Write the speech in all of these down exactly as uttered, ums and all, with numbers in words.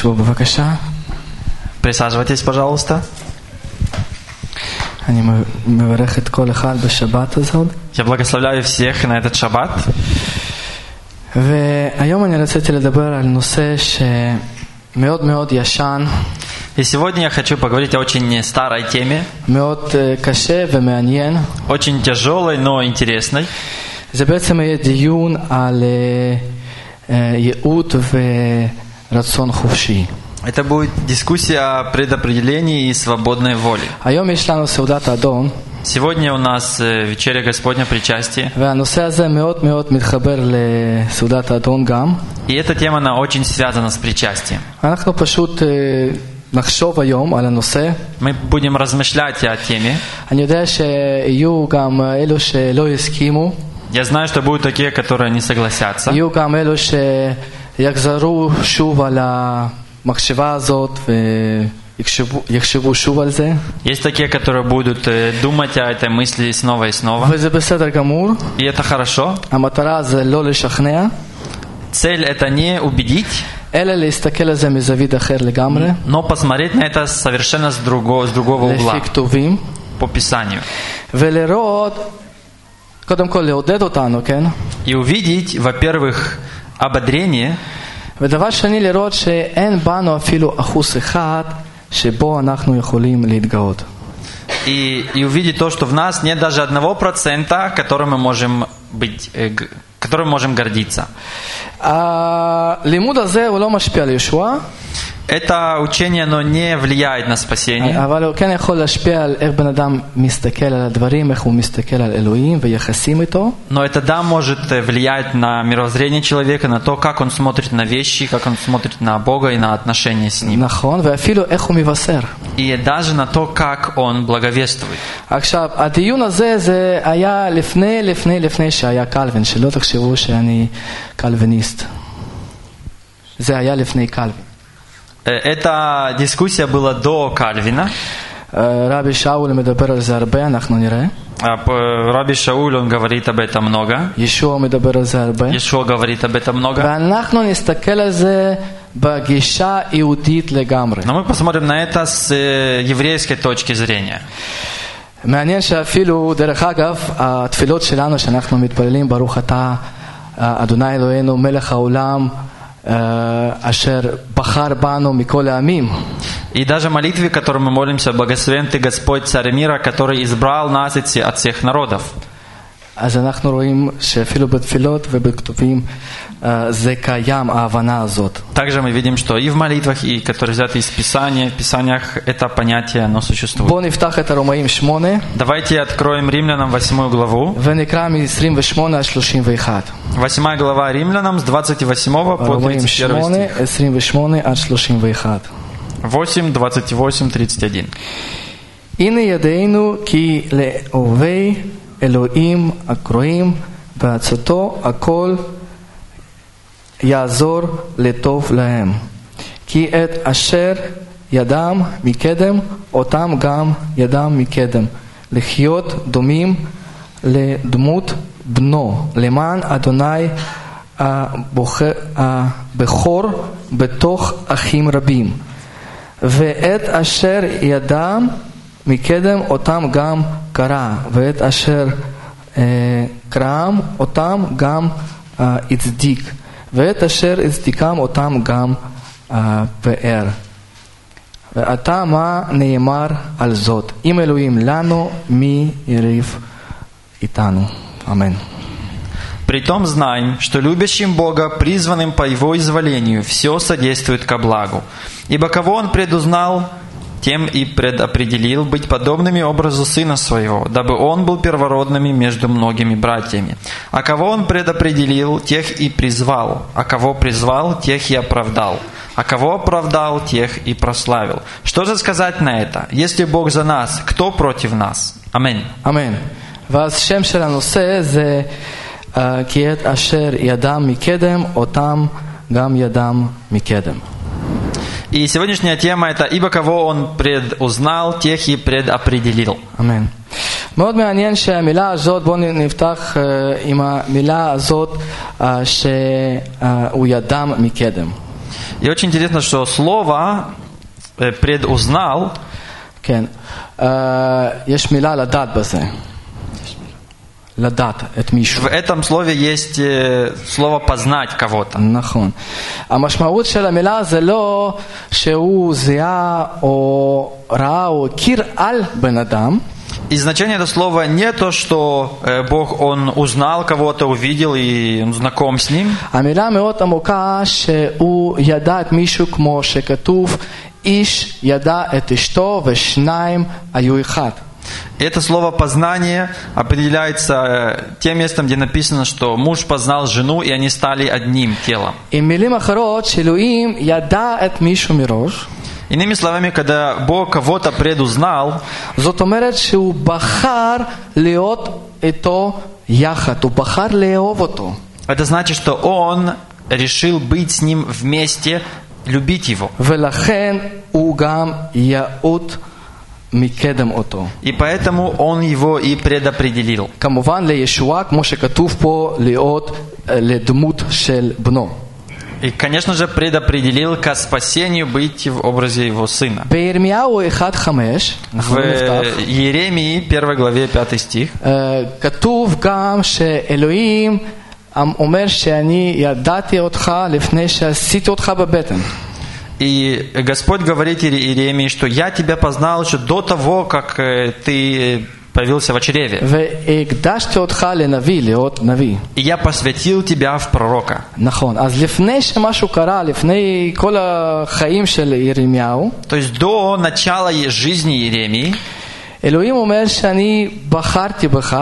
שבו בבקשה. Присаживайтесь, пожалуйста. אני מברך את כל אחד בשבת הזאת. Я благословляю всех на этот шаббат. והיום אני רציתי לדבר על נושא שמאוד מאוד ישן. И сегодня я хочу поговорить о очень старой теме. מאוד קשה ומעניין. Очень тяжелой, но интересной. זה בעצם יהיה דיון על ייעוד ורצון חופשי. Это будет дискуссия о предопределении и свободной воле. היום יש לנו סעודת האדון. Сегодня у нас вечеря Господня причастие. והנושא הזה מאוד מאוד מתחבר לסעודת האדון גם. И эта тема, она очень связана с причастием. אנחנו פשוט נחשוב היום על הנושא. Мы будем размышлять о теме. אני יודע שיהיו גם אלו שלא יסכימו. Я знаю, что будут такие, которые не согласятся. יהיו גם אלו שיחזרו שוב על המחשבה הזאת ויחשבו שוב על זה. Есть такие, которые будут думать о этой мысли снова и снова. וזה בסדר גמור. И это хорошо. המטרה זה לא לשכנע. Цель это не убедить, אלא להסתכל על זה מזווית אחר לגמרי. но посмотреть на это совершенно с другого, с другого угла. לפי כתובים. По Писанию. ולראות, קודם כל לעודד אותנו, כן? И увидеть, во-первых, ободрение. ודבר שני, לראות שאין בנו אפילו אחוז אחד שבו אנחנו יכולים להתגאות. И, и увидеть то, что в нас нет даже одного процента, которым мы можем быть, которым мы можем гордиться. הלימוד הזה הוא לא משפיע על ישוע. Это учение, оно не влияет на спасение. אבל הוא כן יכול להשפיע על איך בן אדם מסתכל על הדברים, איך הוא מסתכל על אלוהים ויחסים איתו. Но это да может влиять на мировоззрение человека, на то, как он смотрит на вещи, как он смотрит на Бога и на отношения с Ним. נכון, ואפילו איך הוא מבשר. И даже на то, как он благовествует. עכשיו, הדיון הזה זה היה לפני, לפני, לפני שהיה קלווין, שלא תחשבו שאני קלוויניסט. זה היה לפני קלווין. Эта дискуссия была до Кальвина. רבי שאול מדבר על זה הרבה, אנחנו נראה. Раби Шауль, он говорит об этом много. ישוע מדבר על זה הרבה. Иешуа говорит об этом много. ואנחנו נסתכל על זה בגישה יהודית לגמרי. Но мы посмотрим на это с еврейской точки зрения. מעניין שאפילו, דרך אגב, התפילות שלנו שאנחנו מתפללים, ברוך אתה אדוני אלוהינו מלך העולם אשר בחר בנו מכל העמים. И даже молитве, в которой мы молимся, благословен Ты, Господь, Царь мира, который избрал нас от всех народов. אז אנחנו רואים שאפילו בתפילות ובכתובים זה קיים, ההבנה הזאת. Также мы видим, что и в молитвах, и которые взяты из Писания, в Писаниях это понятие, оно существует. בואו נפתח את הרומאים שמונה. Давайте откроем Римлянам восьмую главу. ונקרא מ-עשרים ושמונה עד שלושים ואחת. Восьмая глава Римлянам с двадцать восьмого по тридцать первый стих. עשרים ושמונה עד שלושים ואחת. восемь, двадцать восемь, тридцать один. הנה ידינו כי לאוהבי אלוהים הקרואים בעצתו הכל יעזור לטוב להם. כי את אשר ידם מקדם אותם גם ידם מקדם. לחיות דומים לדמות בנו. למען אדוני הבכור בתוך אחים רבים. ואת אשר ידם מקדם אותם גם קרא, ואת אשר אה, קראם אותם גם אה, הצדיק, ואת אשר הצדיקם אותם גם אה, פאר. ועתה מה נאמר על זאת? אם אלוהים לנו, מי יריב איתנו? אמן. Притом знаем, что любящим Бога, призванным по Его изволению, все содействует ко благу. Ибо кого Он предузнал, тем и предопределил быть подобными образу Сына Своего, дабы Он был первородными между многими братьями. А кого Он предопределил, тех и призвал. А кого призвал, тех и оправдал. А кого оправдал, тех и прославил. Что же сказать на это? Если Бог за нас, кто против нас? Аминь. Аминь. ואז שם של הנושא זה כי את אשר ידם מקדם, אותם גם ידם מקדם. И сегодняшняя тема это «Ибо кого Он предузнал, тех и предопределил». אמן. מאוד מעניין שהמילה הזאת, בואו נפתח עם המילה הזאת שהוא ידם מקדם. И очень интересно, что слово э, «предузнал», כן, אה, יש מילה לדעת בזה. לדעת את מישהו. в этом слове есть э, слово «познать кого-то». נכון. המשמעות של המילה זה לא שהוא זיהה או ראה או הכיר על בן אדם. И значение этого слова не то, что э, Бог, Он узнал кого-то, увидел и он знаком с ним. המילה מאוד עמוקה שהוא ידע את מישהו כמו שכתוב איש ידע את אשתו ושניים היו אחד. Это слово «познание» определяется э, тем местом, где написано, что муж познал жену, и они стали одним телом. עם מילים אחרות שאלוהים ידע את מישהו מראש. Иными словами, когда Бог кого-то предузнал, זאת אומרת שהוא בחר להיות איתו יחד, הוא בחר לאהוב אותו. это значит, что Он решил быть с ним вместе, любить его. ולכן הוא גם יעוד מקדם אותו. И поэтому Он его и предопределил. כמובן לישועה, כמו שכתוב פה, להיות לדמות של בנו. И, конечно же, предопределил ко спасению быть в образе его сына. בירמיהו אחד חמש, В Иеремии, первой главе, пятый стих, כתוב גם שאלוהים אומר שאני ידעתי אותך לפני שעשיתי אותך בבטן. и Господь говорит Иеремии, что «Я тебя познал еще до того, как э, ты появился в чреве. והקדשתי אותך לנביא, להיות נביא. И я посвятил тебя в пророка». נכון, אז לפני שמשהו קרה, לפני כל החיים של ירמיהו, То есть до начала жизни Иеремии אלוהים אומר שאני בחרתי בך,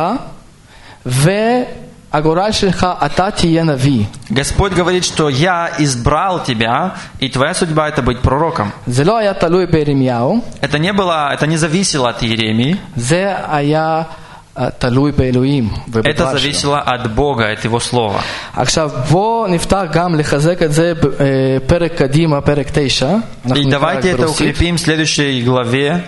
והגורל שלך אתה תהיה נביא. Господь говорит, что «Я избрал тебя, и твоя судьба это быть пророком». זה לא היה תלוי בירמיהו, Это не было, это не зависело от Иеремии, זה היה תלוי באלוהים это ובדבר שלו. зависело от Бога, от Его Слова. עכשיו בוא נפתח גם לחזק את זה בפרק קדימה, פרק תשע. И давайте это укрепим в следующей главе,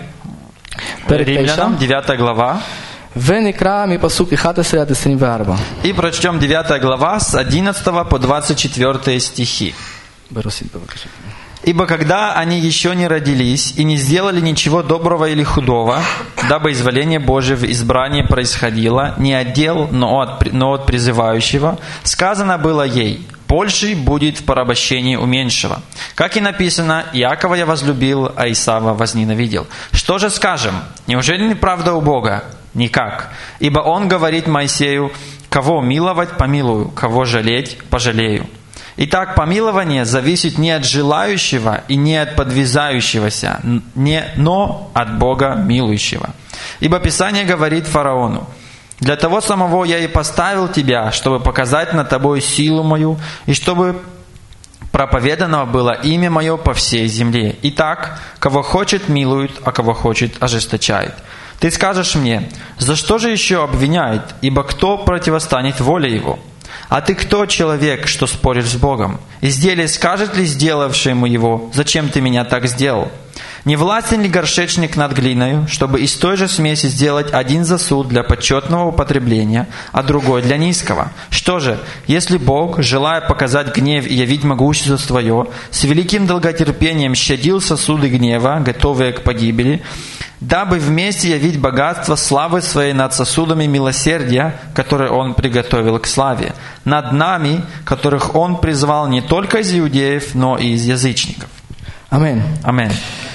פרק Римлянам, תשע, девятая глава. ונקרא מפסוק אחד עשר עד עשרים וארבע. И прочтем девятая глава с одиннадцатого по двадцать четвёртый стихи. ברוסית בבקשה. «Ибо когда они еще не родились и не сделали ничего доброго или худого, дабы изволение Божие в избрании происходило не от дел, но от, но от призывающего, сказано было ей: больший будет в порабощении у меньшего. Как и написано: Иакова я возлюбил, а Исава возненавидел. Что же скажем? Неужели не правда у Бога? Никак. Ибо Он говорит Моисею: кого миловать, помилую, кого жалеть, пожалею. Итак, помилование зависит не от желающего и не от подвязающегося, не, но от Бога милующего. Ибо Писание говорит фараону: для того самого я и поставил тебя, чтобы показать над тобой силу мою, и чтобы проповедано было имя мое по всей земле. Итак, кого хочет, милует, а кого хочет, ожесточает. Ты скажешь мне: за что же еще обвиняет, ибо кто противостанет воле его? А ты кто, человек, что споришь с Богом? Изделие скажет ли сделавшему его: зачем ты меня так сделал? Не властен ли горшечник над глиною, чтобы из той же смеси сделать один сосуд для почетного употребления, а другой для низкого? Что же, если Бог, желая показать гнев и явить могущество свое, с великим долготерпением щадил сосуды гнева, готовые к погибели, дабы вместе явить богатство славы своей над сосудами милосердия, которые Он приготовил к славе, над нами, которых Он призвал не только из иудеев, но и из язычников». אמן. Аминь.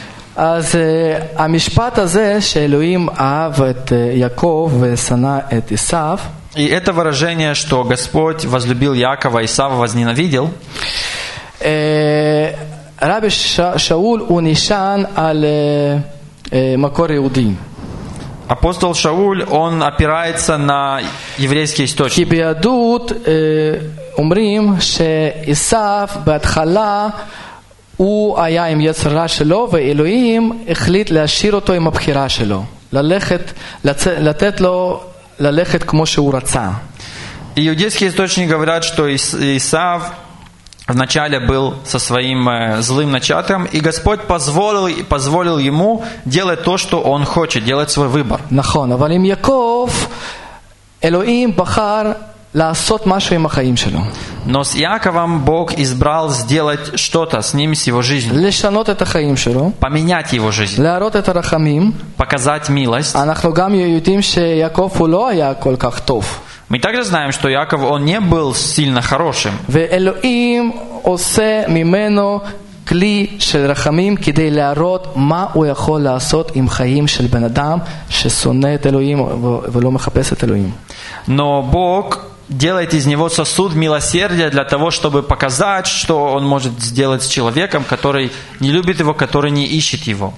אז uh, המשפט הזה שאלוהים אהב את uh, יעקב ושנא את עשיו, И это выражение, что Господь возлюбил Якова, Исава возненавидел, uh, רבי ש... שאול הוא נשען על uh, uh, מקור יהודי. апостол Шауль, он опирается на еврейский כי источник. ביהדות uh, אומרים שעשיו בהתחלה הוא היה עם יצר רע שלו, ואלוהים החליט להשאיר אותו עם הבחירה שלו, ללכת, לצ... לתת לו ללכת כמו שהוא רצה. Иудейские источники говорят, что Ис- Исав вначале был со своим э, злым начатым, и Господь позволил, позволил ему делать то, что он хочет, делать свой выбор. נכון, אבל עם יעקב אלוהים בחר לעשות משהו עם החיים שלו. Но с Иаковом Бог избрал сделать что-то с ним, с его жизнью. לשנות את החיים שלו. Поменять его жизнь. להראות את הרחמים. Показать מилость. אנחנו גם יודעים שיעקב הוא לא היה כל כך טוב. Мы также знаем, что Иаков, он не был сильно хорошим. ואלוהים עושה ממנו כלי של רחמים כדי להראות מה הוא יכול לעשות עם חיים של בן אדם ששונא את אלוהים ולא מחפש את אלוהים. Но Бог делает из него сосуд милосердия для того, чтобы показать, что он может сделать с человеком, который не любит его, который не ищет его.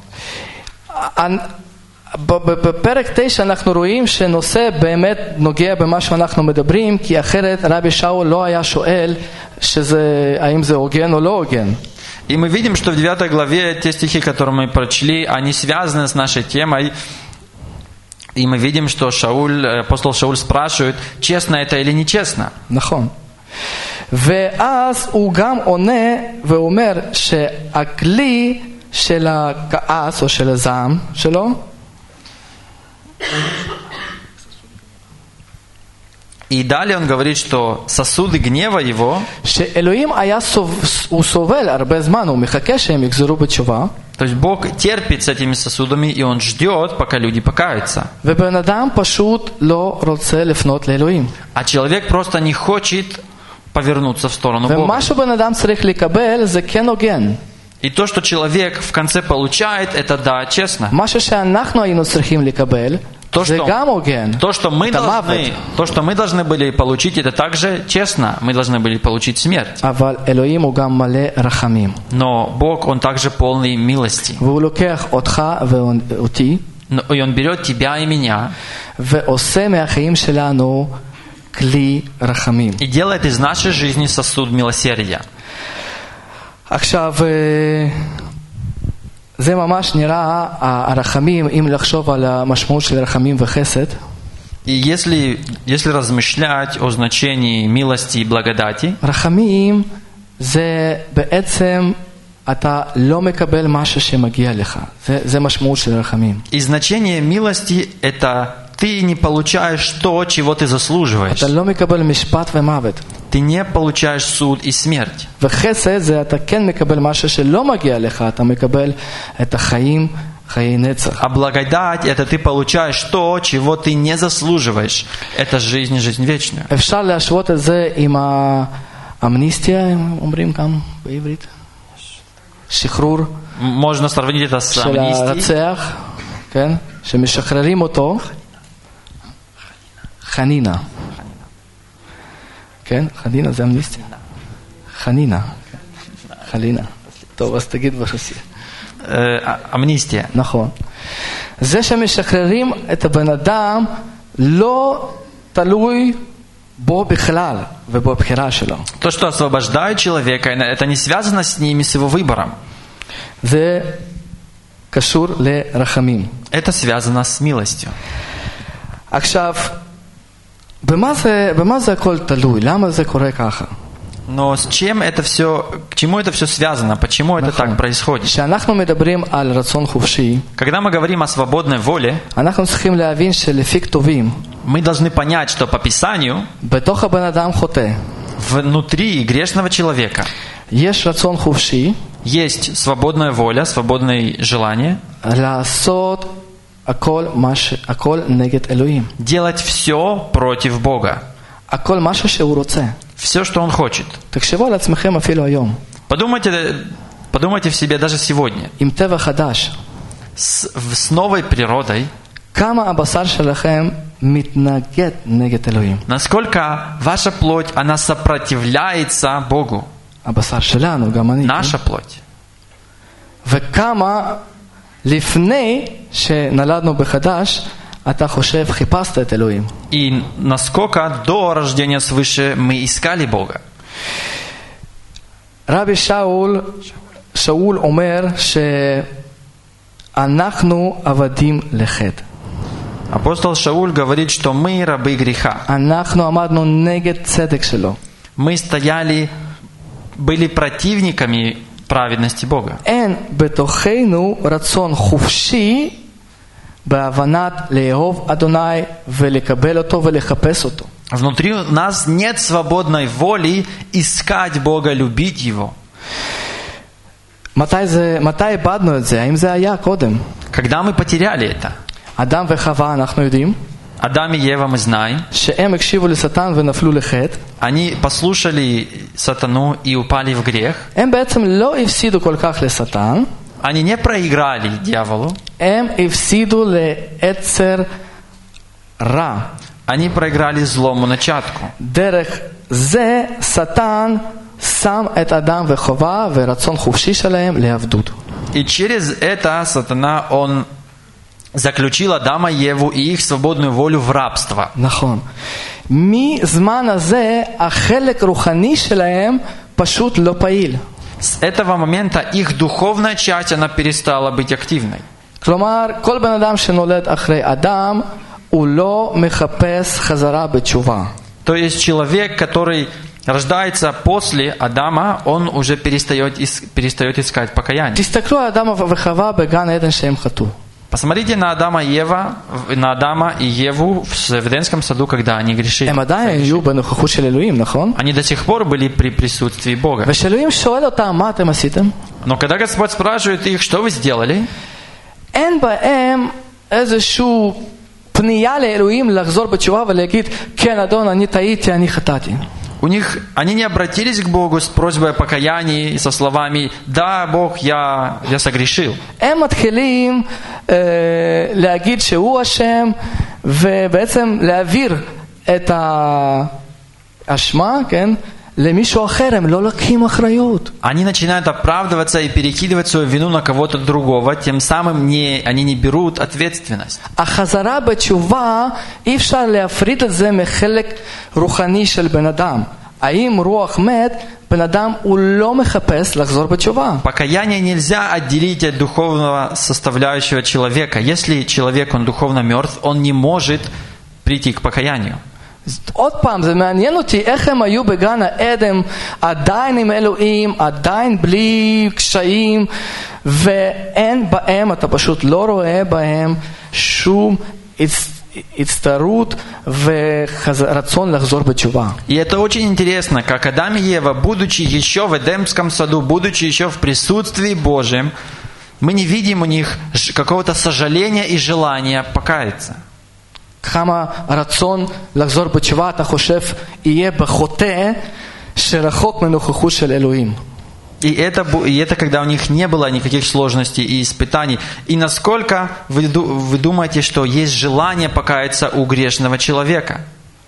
בפרק תשע אנחנו רואים שנושא באמת נוגע במה שאנחנו מדברים, כי אחרת רבי שאול לא היה שואל שזה, האם זה הוגן או לא הוגן. И мы видим, что в девятой главе те стихи, которые мы прочли, они связаны с нашей темой. И мы видим, что Шауль, апостол Шауль спрашивает, честно это или нечестно. נכון. ואז הוא גם עונה ואומר שהכלי של הכעס או של הזעם שלו И далее он говорит, что сосуды гнева его, שאלוהים היה סוב, הוא סובל הרבה זמן, הוא מחכה שהם יחזרו בתשובה. то есть Бог терпит с этими сосудами, и Он ждет, пока люди покаются. ובן אדם פשוט לא רוצה לפנות לאלוהים. А человек просто не хочет повернуться в сторону Бога. ומה שבן אדם צריך לקבל זה כן הוגן. И то, что человек в конце получает, это да, честно. משהו שאנחנו היינו צריכים לקבל, То, זה что, גם הוגן. то, что мы должны, то, что мы должны были получить, это также честно. Мы должны были получить смерть. אבל אלוהים הוא גם מלא רחמים. Но Бог, Он также полный милости. והוא לוקח אותך ואותי, И Он берет тебя и меня, ועושה מהחיים שלנו כלי רחמים. и делает из нашей жизни сосуд милосердия. עכשיו, זה ממש נראה, הרחמים, אם לחשוב על המשמעות של רחמים וחסד, И если, если размышлять о значении милости и благодати, רחמים זה בעצם אתה לא מקבל משהו שמגיע לך. זה, זה משמעות של רחמים. и значение милости – это ты не получаешь то, чего ты заслуживаешь. אתה לא מקבל משפט ומוות. Ты не получаешь суд и смерть. וחסד זה אתה כן מקבל משהו שלא מגיע לך, אתה מקבל את החיים, חיי נצח. А благодать – это ты получаешь то, чего ты не заслуживаешь. Это жизнь, жизнь вечную. אפשר להשוות את זה עם האמניסטיה, אומרים כאן בעברית? שחרור Можно сравнить это с של амнистией. הרצח, כן? שמשחררים אותו. חנינה. כן? חנינה זה אמניסטיה. חנינה. חלינה. טוב, אז תגיד ברוסיה. Амнистия. נכון. זה שמשחררים את הבן אדם לא תלוי בו בכלל ובבחירה שלו. То, что освобождает человека, это не связано с ними, с его выбором. זה קשור לרחמים. Это связано с милостью. עכשיו, במה זה, במה זה הכל תלוי? למה זה קורה ככה? Но с чем это все, к чему это все связано? Почему это так происходит? כשאנחנו מדברים על רצון חופשי, Когда мы говорим о свободной воле, אנחנו צריכים להבין שלפי כתובים, мы должны понять, что по Писанию בתוך הבן אדם חוטא, внутри грешного человека יש רצון חופשי, есть свободная воля, свободное желание לעשות הכל, מש, הכל נגד אלוהים. делать все против Бога. הכל משהו שהוא רוצה. Все, что Он хочет. תחשבו על עצמכם אפילו היום. Подумайте, подумайте в себе даже сегодня. עם טבע חדש. С, с новой природой. כמה הבשר שלכם מתנגד נגד אלוהים. Насколько ваша плоть, она сопротивляется Богу. הבשר שלנו, גם אני. Наша плоть. וכמה לפני שנולדנו בחדש, אתה חושב, חיפשת את אלוהים. И насколько до рождения свыше мы искали Бога. רבי שאול, שאול אומר שאנחנו עבדים לחטא. Апостол Шауль говорит, что мы рабы греха. אנחנו עמדנו נגד צדק שלו. Мы стояли, были противниками праведности Бога. אין בתוכנו רצון חופשי בהבנת לאהוב אדוני ולקבל אותו ולחפש אותו. Внутри нас нет свободной воли искать Бога, любить Его. מתי זה, מתי איבדנו את זה? האם זה היה קודם? Когда мы потеряли это? אדם וחווה, אנחנו יודעים, Адам и Ева, мы знаем, שהם הקשיבו לשטן ונפלו לחטא. они послушали сатану и упали в грех. הם בעצם לא הפסידו כל כך לשטן, Они не проиграли дьяволу, הם הפסידו ליצר רע. они проиграли злому начатку. דרך זה שטן שם את אדם וחווה ורצון חופשי שלהם לעבדות. И через это сатана, он заключил Адама и Еву и их свободную волю в рабство. נכון. מזמן הזה החלק רוחני שלהם פשוט לא פעיל. С этого момента их духовная часть, она перестала быть активной. כלומר, כל בן אדם שנולד אחרי אדם, הוא לא מחפש חזרה בתשובה. То есть человек, который рождается после Адама, он уже перестает, перестает искать покаяние. תסתכלו על אדם וחווה בגן עדן שהם חטאו. Посмотрите на Адама и Ева, на Адама и Еву в Эдемском саду, когда они грешили. הם עדיין היו בנוכחות של אלוהים, נכון? Они до сих пор были при присутствии Бога. ושאלוהים שואל אותם, מה אתם עשיתם? Но когда Господь спрашивает их, что вы сделали, אין בהם איזשהו פנייה לאלוהים לחזור בתשובה ולהגיד, כן אדון, אני טעיתי, אני חטאתי. у них, они не обратились к Богу с просьбой о покаянии, со словами «Да, Бог, я, я согрешил». הם מתחילים אה, להגיד שהוא אשם, ובעצם להעביר את האשמה, כן, למישהו אחר, הם לא לוקחים אחריות. Они начинают оправдываться и перекидывать свою вину на кого-то другого, тем самым не, они не берут ответственность. החזרה בתשובה, אי אפשר להפריד את זה מחלק רוחני של בן אדם. האם רוח מת, בן אדם הוא לא מחפש לחזור בתשובה. Покаяние нельзя отделить от духовного составляющего человека. Если человек, он духовно мертв, он не может прийти к покаянию. עוד פעם, זה מעניין אותי איך הם היו בגן העדן עדיין עם אלוהים, עדיין בלי קשיים, ואין בהם, אתה פשוט לא רואה בהם שום הצטערות ורצון לחזור בתשובה. И это очень интересно, как Адам и Ева, будучи еще в Эдемском саду, будучи еще в присутствии Божьем, мы не видим у них какого-то сожаления и желания покаяться. כמה רצון לחזור בתשובה אתה חושב יהיה בחוטא שרחוק מנוכחות של אלוהים. И это, и это когда у них не было никаких сложностей и испытаний. И насколько вы, вы думаете, что есть желание покаяться у грешного человека?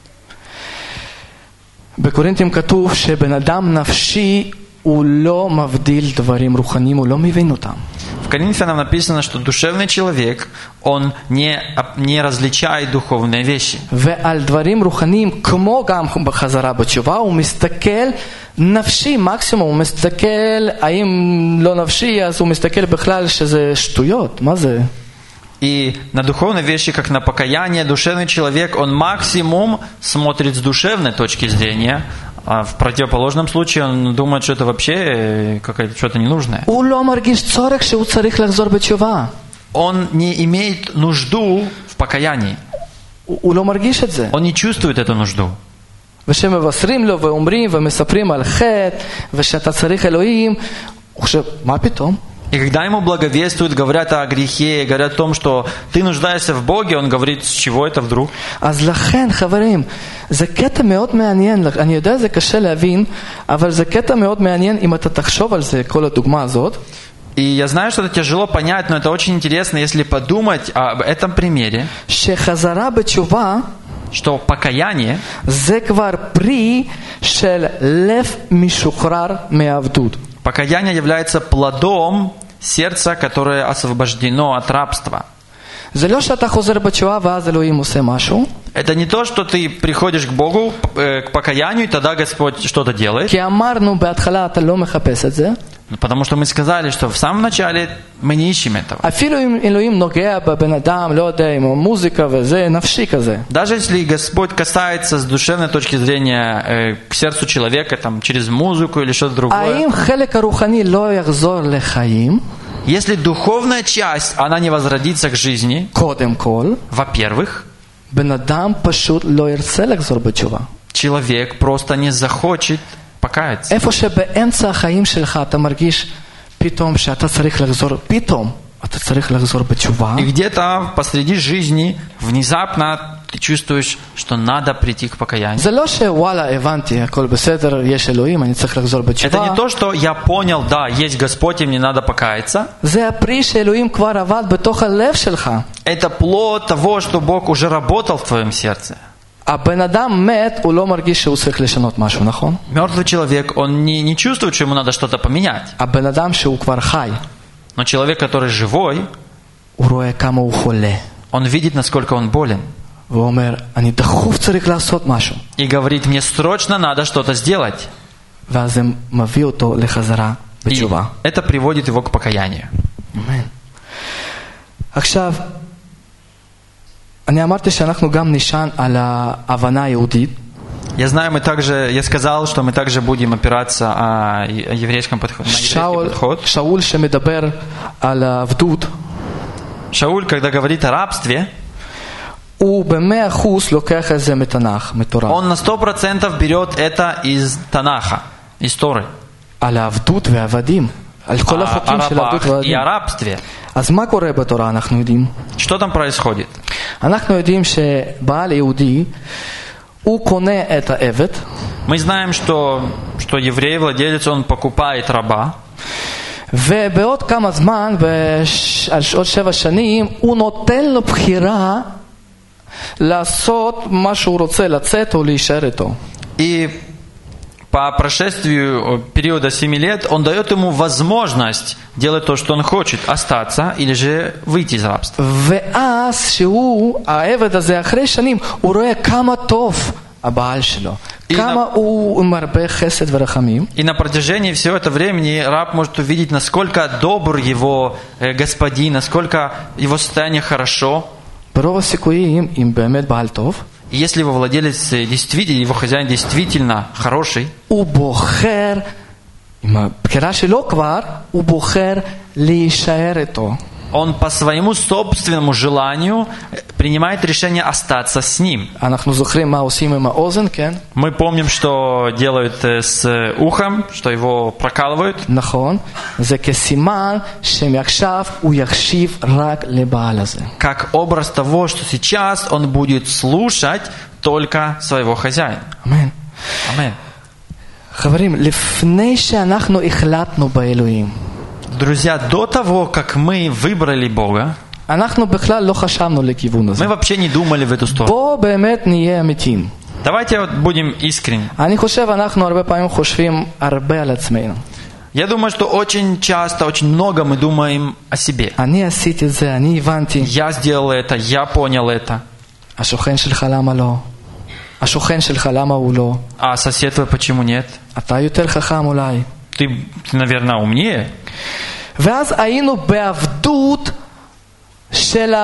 בקורינתים כתוב שבן אדם נפשי הוא לא מבדיל דברים רוחניים, הוא לא מבין אותם. В Коринфянам написано, что душевный человек, он не, не различает духовные вещи. ועל דברים רוחניים, כמו גם בחזרה בתשובה, הוא מסתכל נפשי, מקסימום, הוא מסתכל, האם לא נפשי, אז הוא מסתכל בכלל שזה שטויות, מה זה? И на духовные вещи, как на покаяние, душевный человек, он максимум смотрит с душевной точки зрения, а в противоположном случае он думает, что это вообще какое-то что-то ненужное. הוא לא מרגיש צורך שהוא צריך לחזור בתשובה. Он не имеет нужду в покаянии. הוא לא מרגיש את זה. Он не чувствует эту нужду. ושמבשרים לו ואומרים ומספרים על חטא ושאתה צריך אלוהים, הוא חושב, מה פתאום? И когда ему благовествуют, говорят о грехе, говорят о том, что ты нуждаешься в Боге, он говорит, с чего это вдруг? אז לכן, חברים, זה קטע מאוד מעניין, אני יודע זה קשה להבין, אבל זה קטע מאוד מעניין אם אתה תחשוב על זה, כל הדוגמה הזאת. И я знаю, что это тяжело понять, но это очень интересно, если подумать об этом примере, שחזרה בתשובה, что покаяние זה כבר פרי של לב משוחרר מעבדות. Покаяние является плодом сердца, которое освобождено от рабства. זה לא שאתה חוזר בתשובה ואז אלוהים עושה משהו. Это не то, что ты приходишь к Богу, к покаянию, и тогда Господь что-то делает. כי אמרנו בהתחלה אתה לא מחפש את זה. Потому что мы сказали, что в самом начале мы не ищем этого. אפילו אם אלוהים נוגע בבן אדם, לא יודע, עם המוזיקה וזה, נפשי כזה. Даже если Господь касается с душевной точки зрения э, к сердцу человека, там, через музыку или что-то другое. האם חלק הרוחני לא יחזור לחיים? Если духовная часть, она не возродится к жизни, קודם כל, во-первых, בן אדם פשוט לא ירצה לחזור בתשובה. человек просто не захочет покаяться. איפה שבאמצע החיים שלך אתה מרגיש פתאום שאתה צריך לחזור, פתאום אתה צריך לחזור בתשובה. И где-то посреди жизни внезапно ты чувствуешь, что надо прийти к покаянию. זה לא שוואלה, הבנתי, הכל בסדר, יש אלוהים, אני צריך לחזור בתשובה. Это не то, что я понял, да, есть Господь, и мне надо покаяться. זה הפרי שאלוהים כבר עבד בתוך הלב שלך. Это плод того, что Бог уже работал в твоем сердце. הבן אדם מת, הוא לא מרגיש שהוא צריך לשנות משהו, נכון? Мертвый человек, он не, не чувствует, что ему надо что-то поменять. הבן אדם שהוא כבר חי, Но человек, который живой, הוא רואה כמה הוא חולה. он видит, насколько он болен. והוא אומר, אני דחוף צריך לעשות משהו. И говорит, мне срочно надо что-то сделать. ואז זה מביא אותו לחזרה И בתשובה. это приводит его к покаянию. אמן. עכשיו, אני אמרתי שאנחנו גם נשען על ההבנה היהודית. Я знаю, мы также, я сказал, что мы также будем опираться о еврейском подходе, на еврейский שאול, подход. שאול שמדבר על העבדות, Шауль, когда говорит о рабстве, הוא במאה אחוז לוקח את זה מתנ"ך, מתורה. он на сто процентов берет это из Танаха, из Торы. על העבדות והעבדים, על כל О, החוקים о של העבדות рабах и והעבדים. о рабстве. אז מה קורה בתורה אנחנו יודעים? Что там происходит? אנחנו יודעים שבעל יהודי, הוא קונה את העבד, Мы знаем, что, что еврей, владелец, он покупает раба, ובעוד כמה זמן, בש... על עוד שבע שנים, הוא נותן לו בחירה לעשות מה שהוא רוצה, לצאת או להישאר איתו. и по прошествию периода семи лет он дает ему возможность делать то, что он хочет, остаться или же выйти из рабства. ואז שהוא, העבד הזה, אחרי שנים, הוא רואה כמה טוב הבעל שלו. כמה הוא מרבה חסד ורחמים. И на протяжении всего этого времени раб может увидеть, насколько добр его э, господин, насколько его состояние хорошо. ברוב הסיכויים, אם באמת בעל טוב, И если его владелец действительно, его хозяин действительно хороший, הוא בוחר, עם הבחירה שלו כבר, הוא בוחר להישאר איתו. он по своему собственному желанию принимает решение остаться с ним. אנחנו זוכרים מה עושים עם האוזן, כן? Мы помним, что делают э, с ухом, что его прокалывают. נכון. זה כסימן שמעכשיו הוא יקשיב רק לבעל הזה. Как образ того, что сейчас он будет слушать только своего хозяина. אמן. Аминь. חברים, לפני שאנחנו החלטנו באלוהים, Друзья, до того, как мы выбрали Бога, אנחנו בכלל לא חשבנו לכיוון הזה. мы вообще не думали в эту сторону. בוא באמת נהיה אמיתיים. Давайте вот будем искренни. אני חושב, אנחנו הרבה פעמים חושבים הרבה על עצמנו. Я думаю, что очень часто, очень много мы думаем о себе. אני עשיתי את זה, אני הבנתי. Я сделал это, я понял это. השוכן שלך למה לא? השוכן שלך למה הוא לא? А сосед твой почему нет? אתה יותר חכם אולי. Ты, ты, наверное, умнее. ואז היינו בעבדות של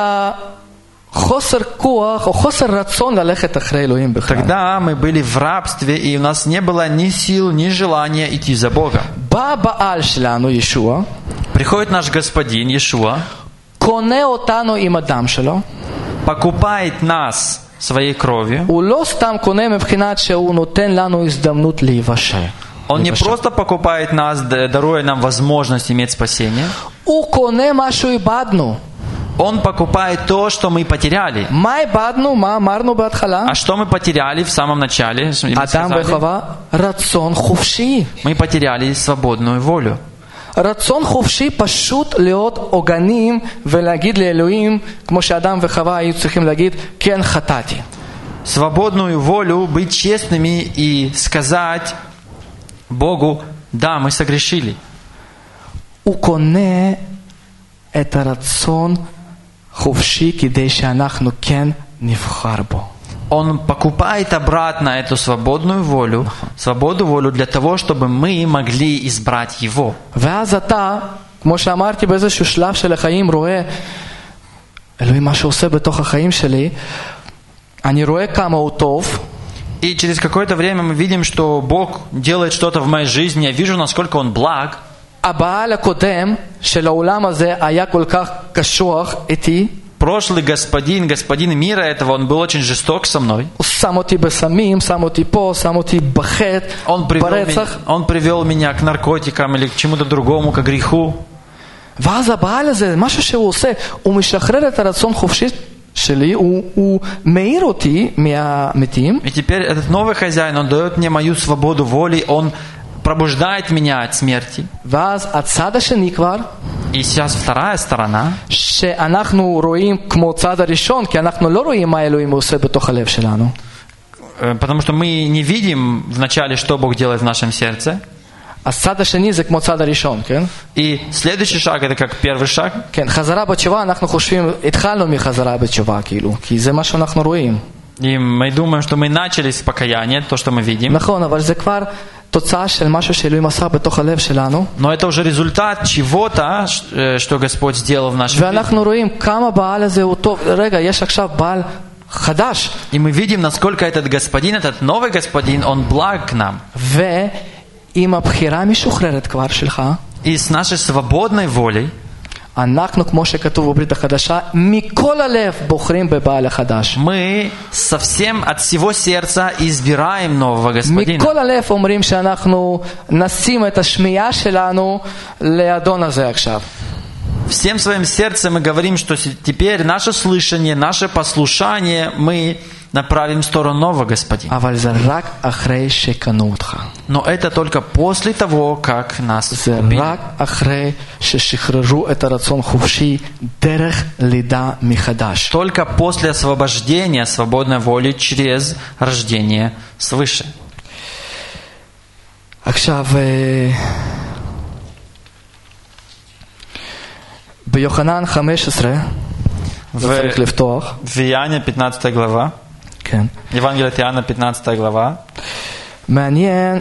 החוסר כוח או חוסר רצון ללכת אחרי אלוהים בכלל. Тогда мы были в рабстве, и у нас не было ни сил, ни желания идти за Богом. בא בעל שלנו, ישוע, Приходит наш господин Иешуа, קונה אותנו עם הדם שלו. покупает нас своей кровью. הוא לא סתם קונה מבחינת שהוא נותן לנו הזדמנות להיוושע. Он не просто покупает нас, даруя нам возможность иметь спасение. הוא קונה מה שאיבדנו. Он покупает то, что мы потеряли. מה איבדנו? מה אמרנו בהתחלה? А что мы потеряли в самом начале? Мы אדם сказали, וחווה, רצון חופשי. мы потеряли свободную волю. רצון חופשי פשוט להיות עוגנים ולהגיד לאלוהים, כמו שאדם וחווה היו צריכים להגיד, כן חטאתי. Свободную волю, быть честными и сказать Богу, да, мы согрешили. הוא קונה את הרצון חופשי כדי שאנחנו כן נבחר בו. Он покупает обратно эту свободную волю, свободу волю для того, чтобы мы могли избрать Его. ואז אתה, כמו שאמרתי באיזשהו שלב של החיים, רואה, אלוהים מה שעושה בתוך החיים שלי, אני רואה כמה הוא טוב, И через какое-то время мы видим, что Бог делает что-то в моей жизни, я вижу, насколько Он благ, הבעל הקודם של העולם הזה היה כל כך קשוח איתי. Прошлый господин, господин мира этого, он был очень жесток со мной. הוא שם אותי בסמים, שם אותי פה, שם אותי בחטא, Он привел, меня, ברצח. он привел меня к наркотикам или к чему-то другому, к греху. ואז הבעל הזה, משהו שהוא עושה, הוא משחרר את הרצון חופשי שלי, הוא, הוא מאיר אותי מהמתים. И теперь этот новый хозяин, он дает мне мою свободу воли, он пробуждает меня от смерти. ואז הצד השני כבר, И сейчас вторая сторона, שאנחנו רואים כמו צד הראשון, כי אנחנו לא רואים מה אלוהים עושה בתוך הלב שלנו. потому что мы не видим вначале, что Бог делает в нашем сердце. הצד השני זה כמו צד הראשון, כן? И следующий шаг, это как первый шаг. כן, חזרה בתשובה, אנחנו חושבים, התחלנו מחזרה בתשובה, כאילו, כי זה מה שאנחנו רואים. И мы думаем, что мы начали с покаяния, то, что мы видим. נכון, אבל זה כבר תוצאה של משהו שאלוהים עשה בתוך הלב שלנו. Но это уже результат чего-то, что Господь сделал в нашей жизни. ואנחנו רואים כמה בעל הזה הוא טוב. רגע, יש עכשיו בעל חדש. И мы видим, насколько этот господин, этот новый господин, он благ к нам. ועם הבחירה המשוחררת כבר שלך, И с нашей свободной волей, אנחנו, כמו שכתוב בברית החדשה, מכל הלב בוחרים בבעל החדש. мы совсем от всего сердца избираем нового господина. מכל הלב אומרים שאנחנו נשים את השמיעה שלנו לאדון הזה עכשיו. Всем своим сердцем мы говорим, что теперь наше слышание, наше послушание мы направим в сторону нового господина. אבל זה רק אחרי שקנו אותך. Но это только после того, как нас זה убили. רק אחרי ששחררו את הרצון חופשי דרך לידה מחדש. Только после освобождения свободной воли через рождение свыше. עכשיו, ביוחנן חמש עשרה, זה צריך לפתוח. В Иоанне пятнадцатая глава. כן. Евангелие от Иоанна пятнадцатая глава. מעניין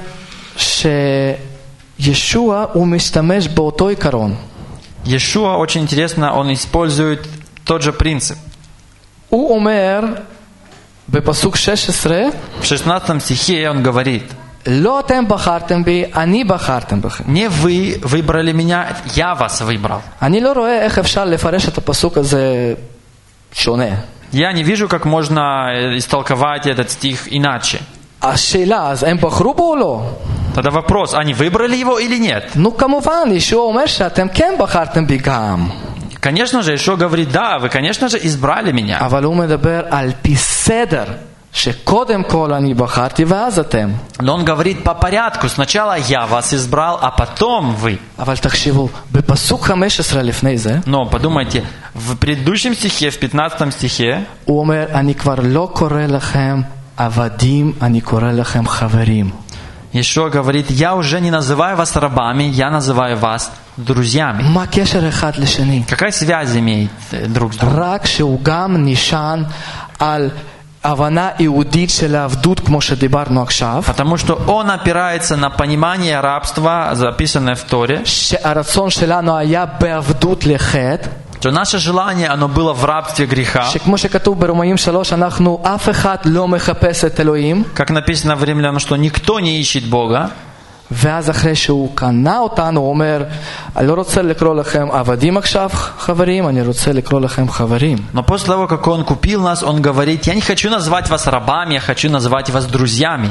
שישוע הוא משתמש באותו עיקרון. Иешуа, очень интересно, он использует тот же принцип. הוא אומר בפסוק שש עשרה, В шестнадцатом стихе он говорит: לא אתם בחרתם בי, אני בחרתם בכם. не вы выбрали меня, я вас выбрал. אני לא רואה איך אפשר לפרש את הפסוק הזה שונה. Я не вижу, как можно истолковать этот стих иначе. השאלה, אז הם בחרו בו או לא? Тогда вопрос, они выбрали его или нет? נו כמובן, ישוע אומר שאתם כן בחרתם בי גם. Конечно же, Иешуа говорит: да, вы, конечно же, избрали меня. אבל הוא מדבר על פי סדר, שקודם כל אני בחרתי ואז אתם. Но он говорит по порядку. Сначала я вас избрал, а потом вы. אבל תקשיבו, בפסוק חמש עשרה לפני זה, Но подумайте, в предыдущем стихе, в пятнадцатом стихе, הוא אומר, אני כבר לא קורא לכם עבדים, אני קורא לכם חברים. Иешуа говорит: я уже не называю вас рабами, я называю вас друзьями. מה הקשר אחד לשני? Какая связь имеет друг с другом? רק שהוא גם נשען על הבנה יהודית של העבדות כמו שדיברנו עכשיו. Потому что он опирается на понимание рабства, записанное в Торе. שהרצון שלנו היה בעבדות לחטא. Что наше желание, оно было в рабстве греха. שכמו שכתוב ברומאים שלוש, אנחנו אף אחד לא מחפש את אלוהים. Как написано в Римлянам, что никто не ищет Бога. ואז אחרי שהוא קנה אותנו, הוא אומר, אני לא רוצה לקרוא לכם עבדים עכשיו חברים, אני רוצה לקרוא לכם חברים. Но после того, как он купил нас, он говорит: я не хочу назвать вас рабами, я хочу назвать вас друзьями.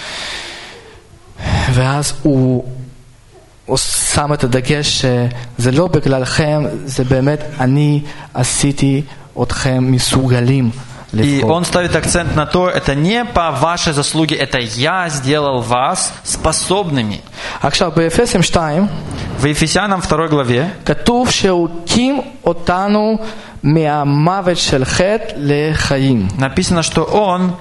ואז הוא, הוא שם את הדגש שזה לא בגללכם, זה באמת אני עשיתי אתכם מסוגלים. И он ставит акцент на то, это не по вашей заслуге, это я сделал вас способными. עכשיו, באפסים שתיים, В Ефесянам второй главе כתוב שהוא הקים אותנו מהמוות של חטא לחיים. написано, что он,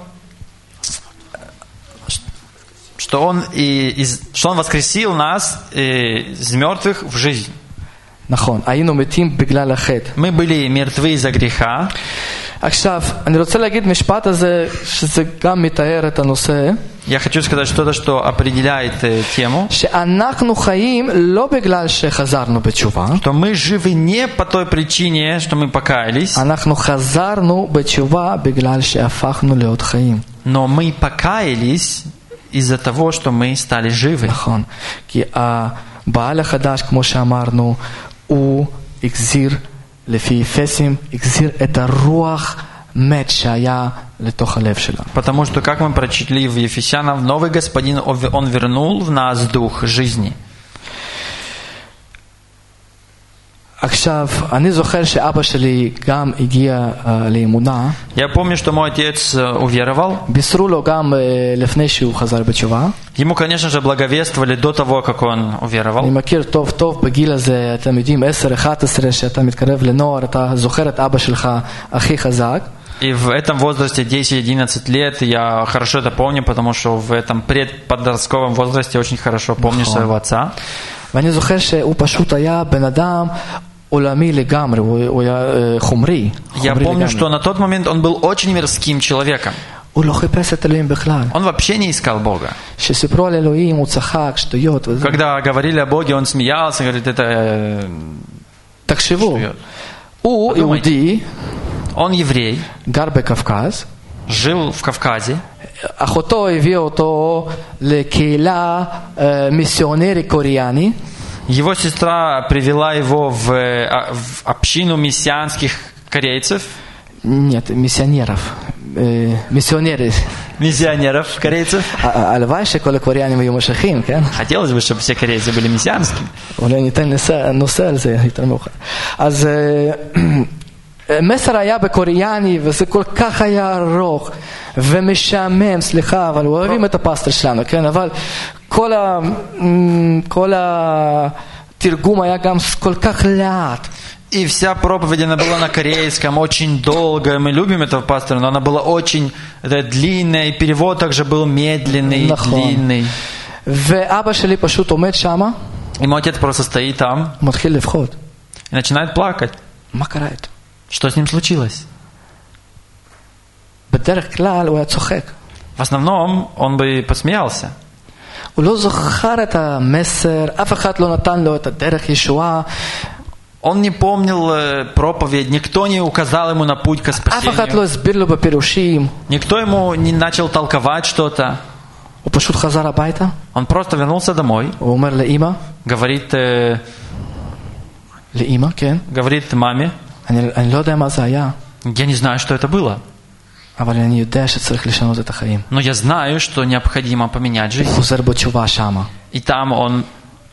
что он, и, из, что он воскресил нас из мертвых в жизнь. נכון, היינו מתים בגלל החטא. Мы были מертвы из-за греха. עכשיו, אני רוצה להגיד משפט הזה, שזה גם מתאר את הנושא. Я хочу сказать что-то, что определяет э, тему. שאנחנו חיים לא בגלל שחזרנו בתשובה. Что мы живы не по той причине, что мы покаялись. אנחנו חזרנו בתשובה בגלל שהפכנו להיות חיים. Но мы покаялись из-за того, что мы стали живы. נכון. כי בעל החדש, כמו שאמרנו, הוא החזיר, לפי אפסים, החזיר את הרוח מת שהיה לתוך הלב שלנו. Потому что, как мы прочитали в Ефесянам, новый Господин, Он вернул в нас дух жизни. עכשיו, אני זוכר שאבא שלי גם הגיע uh, לאמונה. Я помню, что мой отец уверовал. בישרו לו גם uh, לפני שהוא חזר בתשובה. Ему, конечно же, благовествовали до того, как он уверовал. אני מכיר טוב טוב בגיל הזה, אתם יודעים, עשר אחת עשרה, שאתה מתקרב לנוער, אתה זוכר את אבא שלך הכי חזק. И в этом возрасте десять-одиннадцать лет я хорошо это помню, потому что в этом предподростковом возрасте очень хорошо помню своего отца. ואני זוכר שהוא פשוט היה בן אדם עולמי לגמרי, הוא היה חומרי. Я помню, что на тот момент он был очень мирским человеком. הוא לא חיפש את אלוהים בכלל. Он вообще не искал Бога. שסיפרו על אלוהים, הוא צחק, שטויות. Когда говорили о Боге, он смеялся, говорит, это... תקשיבו, הוא יהודי, он еврей, גר בקווקז, жил в Кавказе. אחותו הביאה אותו לקהילה מיסיונרי קוריאני. Его сестра привела его в, в общину мессианских корейцев. Нет, миссионеров. Миссионеры. Миссионеров корейцев. הלוואי שכל הקוריאנים היו משיחיים, כן? Хотелось бы, чтобы все корейцы были мессианскими. אולי ניתן נושא על זה יותר מאוחר. אז מסר היה בקוריאני, וזה כל כך היה ארוך ומשעמם, סליחה, אבל אוהבים את הפסטר שלנו, כן? אבל כל ה... כל התרגום היה גם כל כך לאט. И вся проповедь, она была на корейском, очень долго. Мы любим этого пастора, но она была очень длинная, и перевод также был медленный, длинный. ואבא שלי פשוט עומד שמה. И мой отец просто стоит там. מתחיל לבכות. И начинает плакать. מה קרה איתו? Что с ним случилось? בדרך כלל הוא היה צוחק. В основном он бы посмеялся. הוא לא זוכר את המסר, אף אחד לא נתן לו את הדרך ישועה. Он не помнил проповедь, никто не указал ему на путь к спасению. אף אחד לא הסביר לו בפירושים. Никто ему не начал толковать что-то. הוא פשוט חזר הביתה. Он просто вернулся домой. הוא אומר לאמא. Говорит... לאמא, כן. Говорит маме. אני, אני לא יודע מה זה היה. Я не знаю, что это было. אבל אני יודע שצריך לשנות את החיים. Но я знаю, что необходимо поменять жизнь. הוא חוזר בתשובה שמה. И там он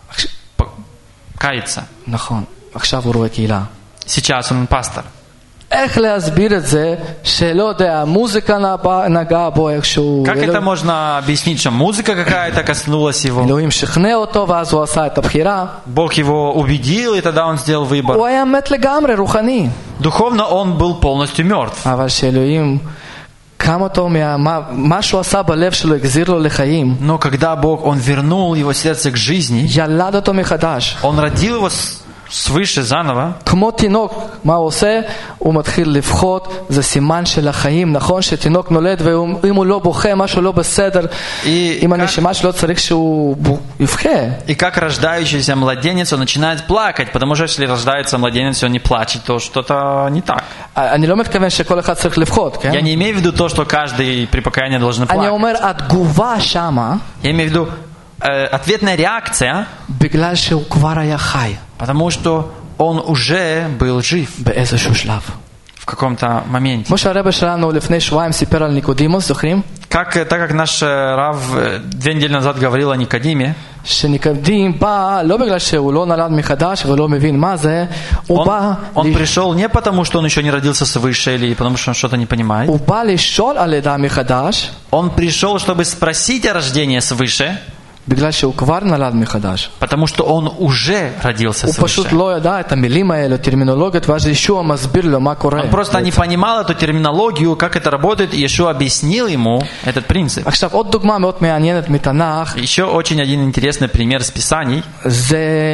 кается. נכון. עכשיו הוא רואה קהילה. Сейчас он пастор. איך להסביר את זה שלא יודע, מוזיקה נגעה בו איכשהו. Как это можно объяснить, что музыка какая-то коснулась его? אלוהים שכנע אותו ואז הוא עשה את הבחירה. Бог его убедил, и тогда он сделал выбор. הוא היה מת לגמרי, רוחני. Духовно он был полностью мертв. אבל שאלוהים קם אותו, מה שהוא עשה בלב שלו החזיר לו לחיים. Но когда Бог, он вернул его сердце к жизни, ילד אותו מחדש. Он родил его свыше заново. כמו תינוק, מה הוא עושה? הוא מתחיל לבכות, זה סימן של החיים, נכון? שתינוק נולד ואם הוא לא בוכה, משהו לא בסדר, עם הנשימה שלו צריך שהוא יבכה. И как рождающийся младенец, он начинает плакать, потому что если рождается младенец, он не плачет, то что-то не так. אני לא מתכוון שכל אחד צריך לבכות, כן? Я не имею в виду то, что каждый при покаянии должен плакать. אני אומר, התגובה שמה, Я имею в виду э, ответная реакция, בגלל שהוא כבר היה חי. Потому что он уже был жив באיזשהו שלב. в каком-то моменте. כמו שהרבא שלנו לפני שבועיים סיפר על ניקודימוס, זוכרים? Как, так как наш Рав две недели назад говорил о Никодиме, שניקודים בא, לא בגלל שהוא לא נולד מחדש ולא מבין מה זה, הוא בא... Он пришел не потому, что он еще не родился свыше или потому, что он что-то не понимает. הוא בא לשאול על לידה מחדש. Он пришел, чтобы спросить о рождении свыше. בגלל שהוא כבר נולד מחדש. Потому что он уже родился свыше. הוא פשוט לא ידע את המילים האלה, טרמינולוגיות, ואז ישוע מסביר לו מה קורה. Он просто не понимал эту терминологию, как это работает, и Иешуа объяснил ему этот принцип. עכשיו עוד דוגמה מאוד מעניינת מתנ"ך. Еще очень один интересный пример с Писаний. זה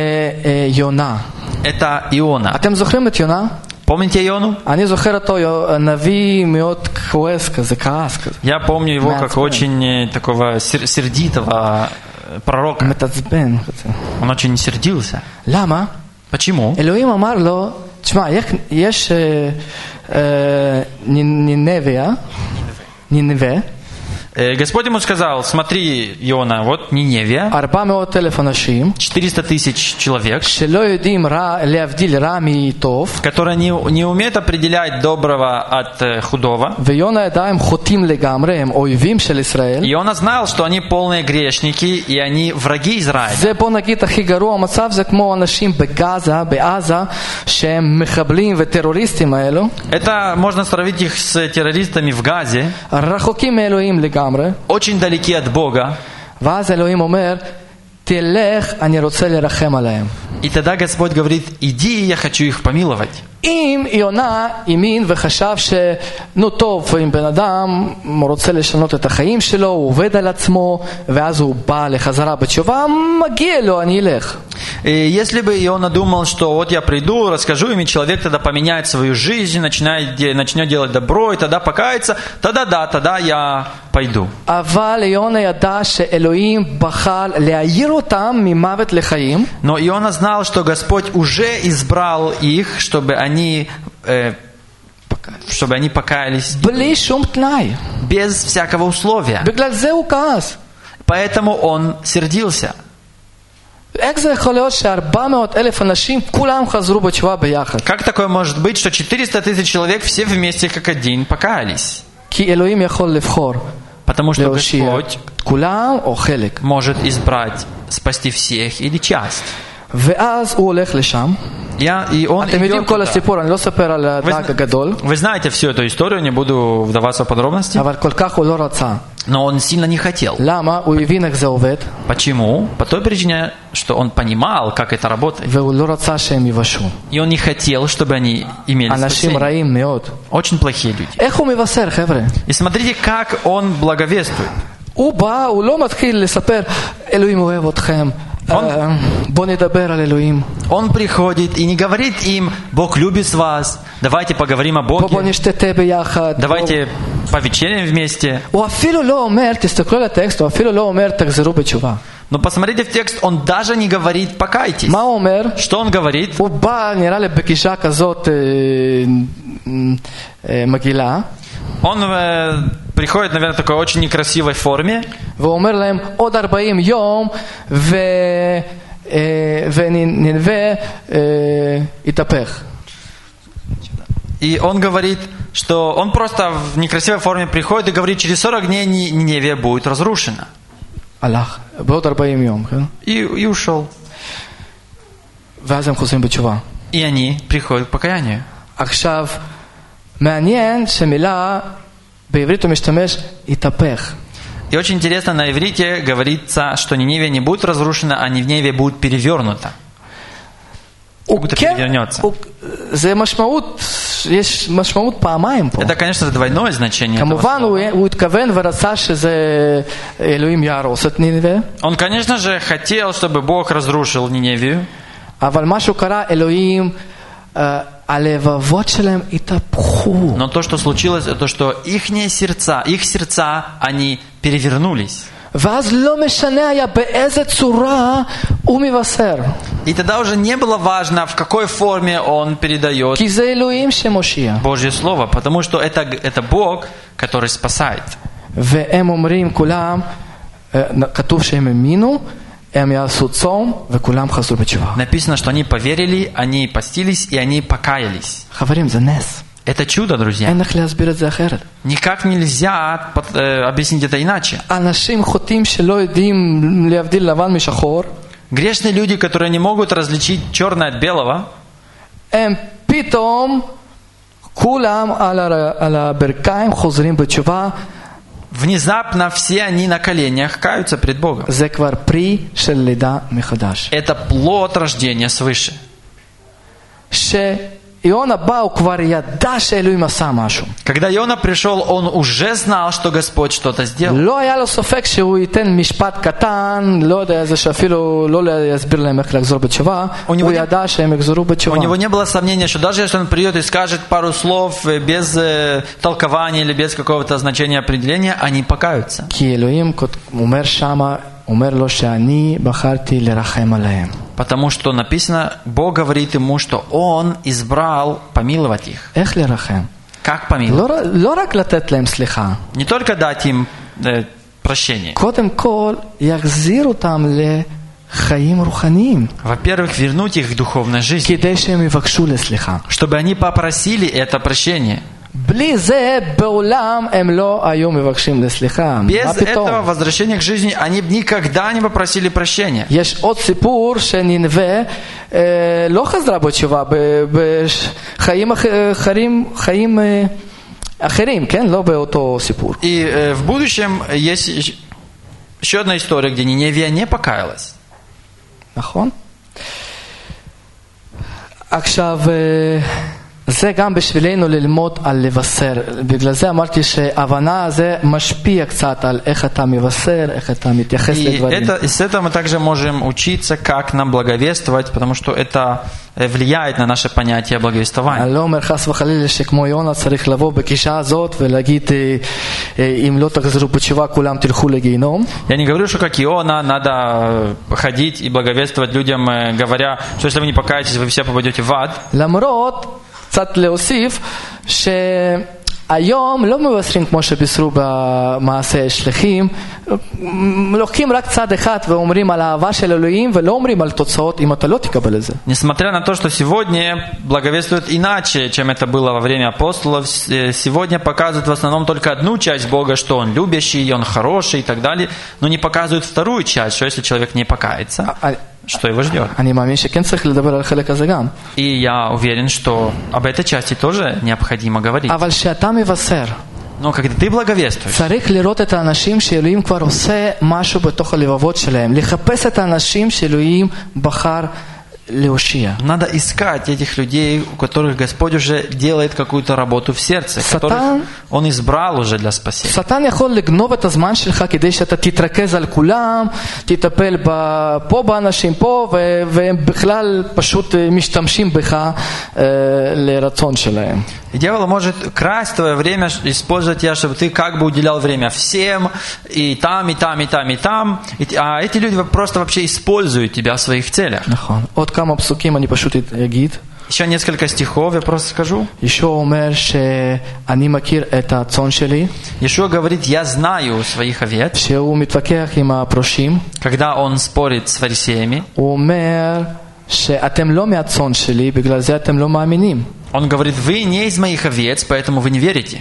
יונה. Это Иона. אתם זוכרים את יונה? Помните Иону? אני זוכר אותו, נביא מאוד כועס כזה, כעס כזה. Я помню его как очень такого сердитого пророка. מתעצבן. Он очень сердился. למה? Почему? אלוהים אמר לו, תשמע, יש נינביה, נינבה, Э, Господь ему сказал: смотри, Иона, вот Ниневия, ארבע מאות אלף אנשים, четыреста тысяч человек, שלא יודעים רע, להבדיל רע מטוב, которые не, не умеют определять доброго от э, худого. ויונה ידע הם חוטאים לגמרי, הם אויבים של ישראל. И он знал, что они полные грешники, и они враги Израиля. זה בוא נגיד הכי גרוע, המצב זה כמו אנשים בגזה, בעזה, שהם מחבלים וטרוריסטים האלו. Это можно сравнить их с террористами в Газе, רחוקים מאלוהים לגמרי. очень далеки от Бога. ואז אלוהים אומר, תלך, אני רוצה לרחם עליהם. И тогда Господь говорит: иди, я хочу их помиловать. אם יונה האמין וחשב שנו טוב, אם בן אדם רוצה לשנות את החיים שלו, הוא עובד על עצמו, ואז הוא בא לחזרה בתשובה, מגיע לו, אני אלך. Если бы Иона думал, что вот я приду, расскажу им, и человек тогда поменяет свою жизнь, начинает, начнет делать добро, и тогда покается, тогда да, тогда я пойду. אבל יונה ידע שאלוהים בחר להעיר אותם ממוות לחיים. Но Иона знал, что Господь уже избрал их, чтобы они, э, чтобы они покаялись בלי שום תנאי. без всякого условия. בגלל זה הוא כעס. Поэтому он сердился. איך זה יכול להיות ש-ארבע מאות אלף אנשים כולם חזרו בתשובה ביחד? Как такое может быть, что четыреста тысяч человек все вместе как один покаялись? כי אלוהים יכול לבחור Потому что להושיע Господь את כולם או חלק. может избрать, спасти всех или часть. ואז הוא הולך לשם. Я, и он אתם יודעים идет כל туда. הסיפור, אני לא אספר על הדג הגדול, Вы знаете всю эту историю, не буду вдаваться в подробности. אבל כל כך הוא לא רצה. Но он сильно не хотел. למה? הוא הבין איך זה עובד, Почему? По той причине, что он понимал, как это работает. והוא לא רצה שהם יבשו. И он не хотел, чтобы они имели אנשים спасение. רעים מאוד. Очень плохие люди. איך הוא מבשר, חבר'ה? И смотрите, как он благовествует. הוא בא, הוא לא מתחיל לספר, אלוהים אוהב אתכם, בוא נדבר על אלוהים. Он приходит и не говорит им: Бог любит вас, давайте поговорим о בוא Боге, נשתתה ביחד. давайте повечеряем вместе. הוא אפילו לא אומר, תסתכלו על הטקסט, הוא אפילו לא אומר תחזרו בתשובה. Но посмотрите в текст, он даже не говорит «покайтесь». מה הוא אומר? Что он говорит? הוא בא, נראה לי בגישה כזאת מגעילה. Он э, приходит, наверное, в такой очень некрасивой форме. והוא אומר להם, עוד ארבעים יום, ו... וננבא יתהפך. И он говорит, что он просто в некрасивой форме приходит и говорит: через сорок дней Ниневия будет разрушена. הלך, בעוד ארבעים יום. И, и ушел. ואז הם חוזרים בתשובה. И они приходят к покаянию. עכשיו, מעניין שמילה, בעברית הוא משתמש, יתהפך. И очень интересно, на иврите говорится, что Ниневия не будет разрушена, а Ниневия будет перевернута. Как будто перевернется. זה משמעות, יש משמעות פעמיים פה. Это, конечно, двойное значение. כמובן הוא התכוון ורצה שזה אלוהים יהרוס את נינווה. Он, конечно же, хотел, чтобы Бог разрушил Ниневию. אבל משהו קרה, אלוהים, הלבבות שלהם התהפכו. Но то, что случилось, это что их сердца, их сердца, они перевернулись. ואז לא משנה היה באיזה צורה הוא מבשר. И тогда уже не было важно, в какой форме он передает כי זה אלוהים שמושיע. Божье Слово, потому что это, это Бог, который спасает. והם אומרים כולם, כתוב שהם האמינו, הם יעשו צום וכולם חזרו בתשובה. Написано, что они поверили, они постились и они покаялись. חברים, זה נס. Это чудо, друзья. אין איך להסביר את זה אחרת. Никак нельзя э, объяснить это иначе. אנשים חוטאים שלא יודעים להבדיל לבן משחור. Грешные люди, которые не могут различить черное от белого, הם פתאום כולם על הברכיים חוזרים בתשובה. внезапно все они на коленях каются пред Богом. זה כבר פרי של לידה מחדש. Это плод рождения свыше. שיונה בא, הוא כבר ידע שאלוהים עשה משהו. Когда Иона пришел, он уже знал, что Господь что-то сделал. לא היה לו ספק שהוא ייתן משפט קטן, לא יודע, זה שאפילו לא יסביר להם איך לחזור בתשובה, הוא ידע שהם יחזרו בתשובה. У него не было сомнения, что даже если он придет и скажет пару слов без э, толкования или без какого-то значения определения, они покаются. כי אלוהים אומר שמה, אומר לו שאני בחרתי לרחם עליהם. Потому что написано, Бог говорит ему, что Он избрал помиловать их. איך לרחם? Как помиловать? לא, לא רק לתת להם סליחה. Не только дать им э, прощении. קודם כל, יחזיר אותם לחיים רוחניים. Во-первых, вернуть их к духовной жизни, כדי שהם יבקשו לסליחה. чтобы они попросили это прощение. בלי זה, בעולם הם לא היו מבקשים לסליחה. Без מה פתאום? этого возвращения к жизни они бы никогда не попросили прощения. יש עוד סיפור שננבה אה, לא חזרה בתשובה בחיים אחרים, חיים אה, אחרים, כן? לא באותו סיפור. И э, в будущем есть еще одна история, где Ниневия не покаялась. נכון? עכשיו, זה גם בשבילנו ללמוד על לבשר. בגלל זה אמרתי שההבנה הזה משפיע קצת על איך אתה מבשר, איך אתה מתייחס И, לדברים. это, и с этого мы также можем учиться, как нам благовествовать, потому что это влияет на наше понятие благовествования. אני לא אומר חס וחלילה שכמו יונה צריך לבוא בגישה הזאת ולהגיד אם לא תחזרו בתשובה כולם תלכו לגיהנום. Я не говорю, что как Иона надо ходить и благовествовать людям, говоря, что если вы не покаетесь, вы все попадете в ад. למרות, קצת להוסיף, שהיום לא מבשרים כמו שבישרו במעשה שליחים, לוקחים רק צד אחד ואומרים על האהבה של אלוהים ולא אומרים על תוצאות אם אתה לא תקבל את זה. Несмотря на то, что сегодня благовествуют иначе, чем это было во время апостолов, сегодня показывают в основном только одну часть Бога, что Он любящий, Он хороший и так далее, но не показывают вторую часть, что если человек не покается, что его ждет. אני מאמין שכן צריך לדבר על החלק הזה גם. И я уверен, что об этой части тоже необходимо говорить. אבל שאתה מבשר, Но когда ты благовествуешь, צריך לראות את האנשים שאלוהים כבר עושה משהו בתוך הלבבות שלהם, לחפש את האנשים שאלוהים בחר להושיע. надо искать этих людей, у которых Господь уже делает какую-то работу в сердце, Сатан- которых Он избрал уже для спасения. שטן יכול לגנוב את הזמן שלך כדי שאתה תתרכז על כולם, תטפל ב- פה באנשים פה, ו- והם בכלל פשוט משתמשים בך אה, לרצון שלהם. И дьявол может красть твое время, использовать тебя, чтобы ты как бы уделял время всем, и там, и там, и там, и там. И- а эти люди просто вообще используют тебя в своих целях. נכון. עוד כמה פסוקים אני פשוט אגיד. Еще несколько стихов я просто скажу. ישוע אומר שאני מכיר את הצאן שלי, Иешуа говорит, я знаю своих овец. שהוא מתווכח עם הפרושים, Когда он спорит с фарисеями, הוא אומר שאתם לא מהצאן שלי, בגלל זה אתם לא מאמינים. он говорит, вы не из моих овец, поэтому вы не верите.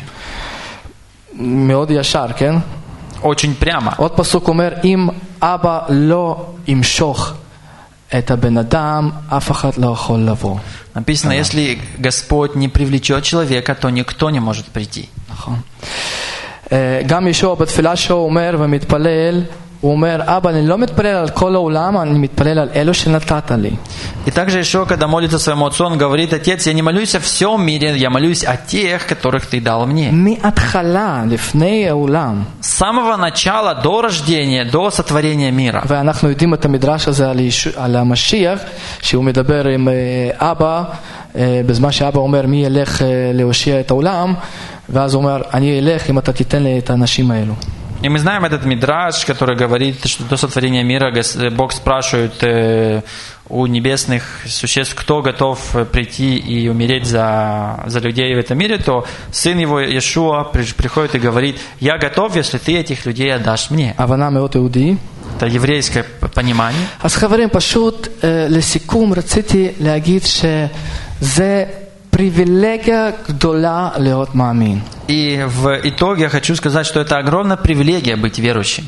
מאוד ישר, כן? Очень прямо. עוד פסוק אומר, אם אבא לא ימשוך את הבן אדם, אף אחד לא יכול לבוא. Написано, если Господь не привлечет человека, то никто не может прийти. נכון. אה, גם ישוע בתפילה שלו אומר ומתפלל, הוא אומר, אבא, אני לא מתפלל על כל העולם, אני מתפלל על אלו שנתת לי. И также Иешуа, когда молится своему отцу, он говорит, Отец, я не молюсь о всем мире, я молюсь о тех, которых ты дал мне. מההתחלה, לפני העולם. С самого начала, до рождения, до сотворения мира. ואנחנו יודעים את המדרש הזה על, ישוע, על המשיח, שהוא מדבר עם אה, אבא, אה, בזמן שאבא אומר, מי ילך אה, להושיע את העולם, ואז הוא אומר, אני אלך אם אתה תיתן לי את האנשים האלו. И мы знаем этот мидраш, который говорит, что до сотворения мира Бог спрашивает э, у небесных существ, кто готов прийти и умереть за, за людей в этом мире, то сын его Иешуа приходит и говорит, я готов, если ты этих людей отдашь мне. הבנה מאוד יהודי. Это еврейское понимание. אז חברים, פשוט אה, לסיכום רציתי להגיד שזה привилегия גדולה להיות מאמין. И в итоге я хочу сказать, что это огромная привилегия быть верующим.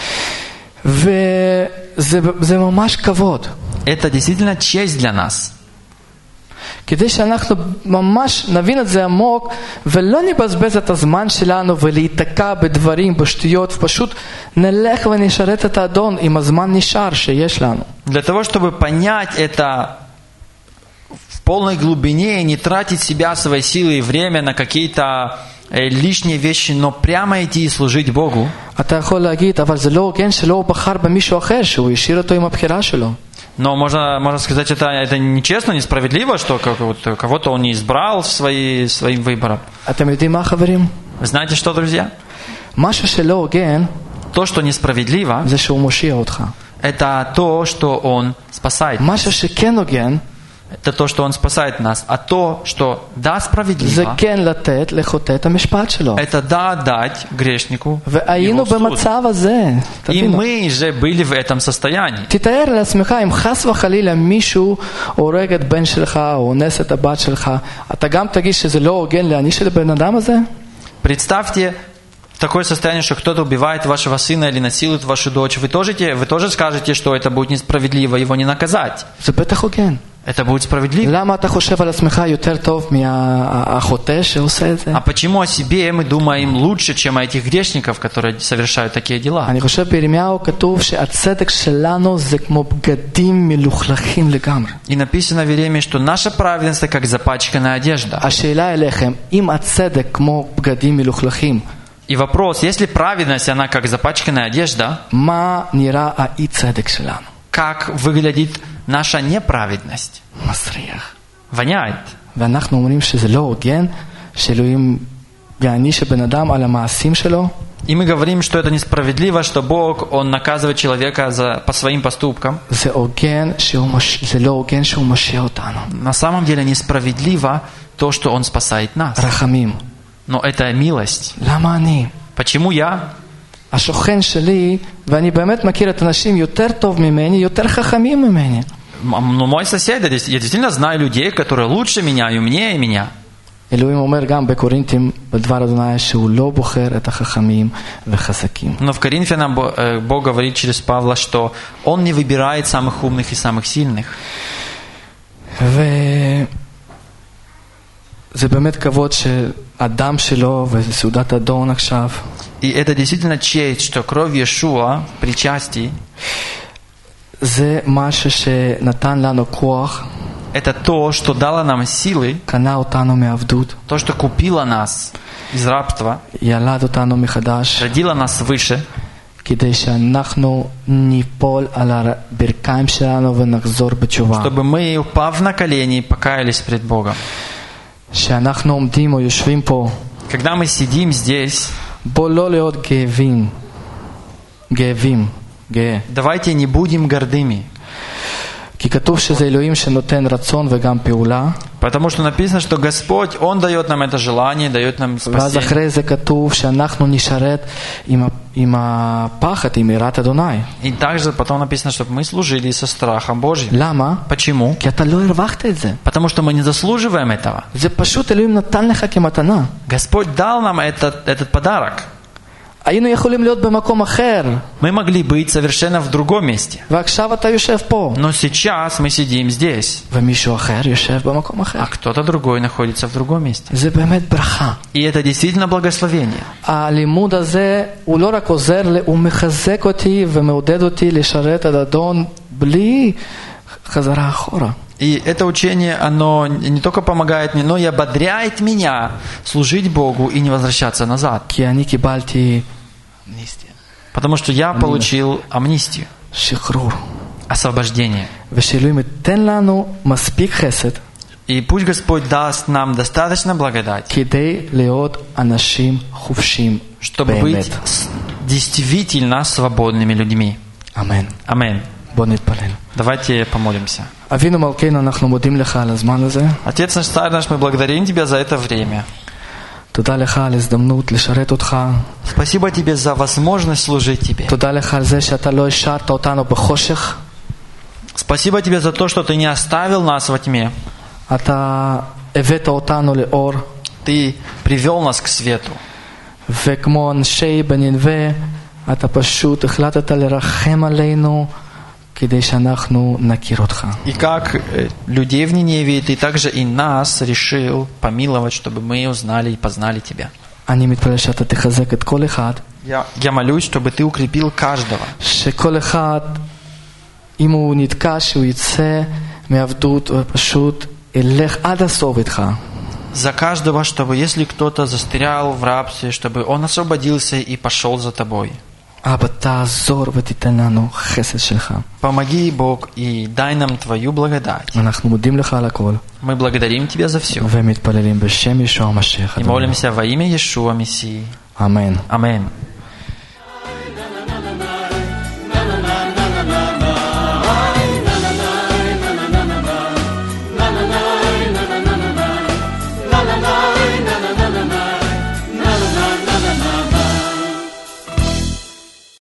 וזה זה ממש כבוד. Это действительно честь для нас. כדי שאנחנו ממש נבין את זה עמוק ולא נבזבז את הזמן שלנו ולהיתקע בדברים, בשטויות, ופשוט נלך ונשרת את האדון עם הזמן נשאר שיש לנו. Для того, чтобы понять это в полной глубине и не тратить себя, свои силы и время на какие-то лишние вещи, но прямо идти и служить Богу. אתה יכול להגיד, אבל זה לא הוגן שלא הוא בחר במישהו אחר, שהוא השאיר אותו עם הבחירה שלו. Но можно, можно сказать, это, это нечестно, несправедливо, что кого-то он не избрал свои, своим выбором. אתם יודעים מה, חברים? Вы знаете что, друзья? משהו שלא הוגן, То, что несправедливо, זה שהוא מושיע אותך. это то, что он спасает. משהו שכן הוגן, это то, что Он спасает нас. А то, что да, זה справедливо, כן לתת לחוטא את המשפט שלו. это да, дать грешнику והיינו его суд. במצב הזה. И תבינו. мы же были в этом состоянии. תתאר לעצמך אם חס וחלילה מישהו הורג את בן שלך או אונס את הבת שלך, אתה גם תגיד שזה לא הוגן להעניש את הבן אדם הזה? Представьте такое состояние, что кто-то убивает вашего сына или насилует вашу дочь. Вы тоже, те- вы тоже скажете, что это будет несправедливо, его не наказать. זה בטח הוגן. Это будет справедливо. למה אתה חושב על עצמך יותר טוב מהחוטא שעושה את זה? А почему о себе мы думаем лучше, чем о этих грешников, которые совершают такие дела? אני חושב בירמיהו כתוב שהצדק שלנו זה כמו בגדים מלוכלכים לגמרי. И написано в Иеремии, что наша праведность это как запачканная одежда. השאלה אליכם, אם הצדק כמו בגדים מלוכלכים, И вопрос, если праведность, она как запачканная одежда, מה נראה האי צדק שלנו? как выглядит наша неправедность? מסריח. Воняет. ואנחנו אומרים שזה לא הוגן, שאלוהים יעניש הבן אדם על המעשים שלו. И мы говорим, что это несправедливо, что Бог, Он наказывает человека за, по своим поступкам. זה הוגן שהוא מש... זה לא הוגן שהוא משה אותנו. На самом деле несправедливо то, что Он спасает нас. רחמים. Но это милость. למה אני? Почему я? השוכן שלי, ואני באמת מכיר את אנשים יותר טוב ממני, יותר חכמים ממני. М- Ну, мой сосед, я дес- я действительно знаю людей, которые лучше меня и умнее меня. אלוהים אומר גם בקורינתים בדבר אדוני שהוא לא בוחר את החכמים וחזקים. Но в Коринфянам Бо- э, Бог говорит через Павла, что Он не выбирает самых умных и самых сильных. וזה באמת כבוד שהדם שלו וזה סעודת אדון עכשיו. И это действительно честь, что кровь Иешуа в причастии זה משהו שנתן לנו כוח, это то, что дало нам силы, קנה אותנו מעבדות, то, что купило нас из рабства, ילד אותנו מחדש, родило нас свыше, כדי שאנחנו ניפול על הברכיים שלנו ונחזור בתשובה. чтобы мы, упав на колени, покаялись пред Богом. שאנחנו עומדים או יושבים פה, Когда мы sидим здесь, בוא לא להיות גאבים, גאבים, גאה. давайте не будем гордыми, כי כתוב שזה אלוהים שנותן רצון וגם פעולה, потому что написано, что Господь, Он дает нам это желание, дает нам ואז спасение. אחרי זה כתוב שאנחנו נשרת עם, ה- עם הפחד, עם יראת אדוני. И также потом написано, чтобы мы служили со страхом Божьим. למה? Почему? כי אתה לא הרווחת את זה. Потому что мы не заслуживаем этого. זה פשוט אלוהים נתן לך כמתנה. Господь дал нам этот, этот подарок. היינו יכולים להיות במקום אחר, Мы могли быть совершенно в другом месте. ועכשיו אתה יושב פה, Но сейчас мы сидим здесь, ומישהו אחר יושב במקום אחר. а кто-то другой находится в другом месте. זה באמת ברכה. И это действительно благословение. הלימוד הזה הוא לא רק עוזר, לי, הוא מחזק אותי ומעודד אותי לשרת את אדון בלי חזרה אחורה. И это учение, оно не только помогает мне, но и ободряет меня служить Богу и не возвращаться назад. כי אני קיבלתי אמנסטיה, Потому что я получил амнистию, שחרור. освобождение. ושאלוהים ייתן לנו מספיק חסד И пусть Господь даст нам достаточно благодать, כדי להיות אנשים חופשים чтобы באמת. быть с- действительно свободными людьми. אמן. Аминь. בוא נתפלל. Давайте помолимся. אבינו מלכנו, אנחנו מודים לך על הזמן הזה. Отец наш, Царь наш, мы благодарим Тебя за это время. תודה לך על הזדמנות לשרת אותך. Спасибо Тебе за возможность служить Тебе. תודה לך על זה שאתה לא השארת אותנו בחושך. Спасибо Тебе за то, что Ты не оставил нас во тьме. אתה הבאת אותנו לאור. Ты привел нас к свету. וכמו אנשי בנינווה, אתה פשוט החלטת לרחם עלינו כדי שאנחנו נכיר אותך. И как э, людей в Ниневии, Ты также и нас решил помиловать, чтобы мы узнали и познали Тебя. אני מתפלל שאתה תחזק את כל אחד, Я, я молюсь, чтобы Ты укрепил каждого. שכל אחד, אם הוא נתקע, שהוא יצא מעבדות ופשוט ילך עד הסוף איתך. За каждого, чтобы если кто-то застрял в рабстве, чтобы он освободился и пошел за Тобой. אבא, תעזור ותיתן לנו חסד שלך. Помоги, Бог, и дай нам Твою благодать. אנחנו מודים לך על הכל, Мы благодарим Тебя за все. ומתפללים בשם ישוע המשיח. И молимся во имя Иешуа Мессии. אמן. Аминь.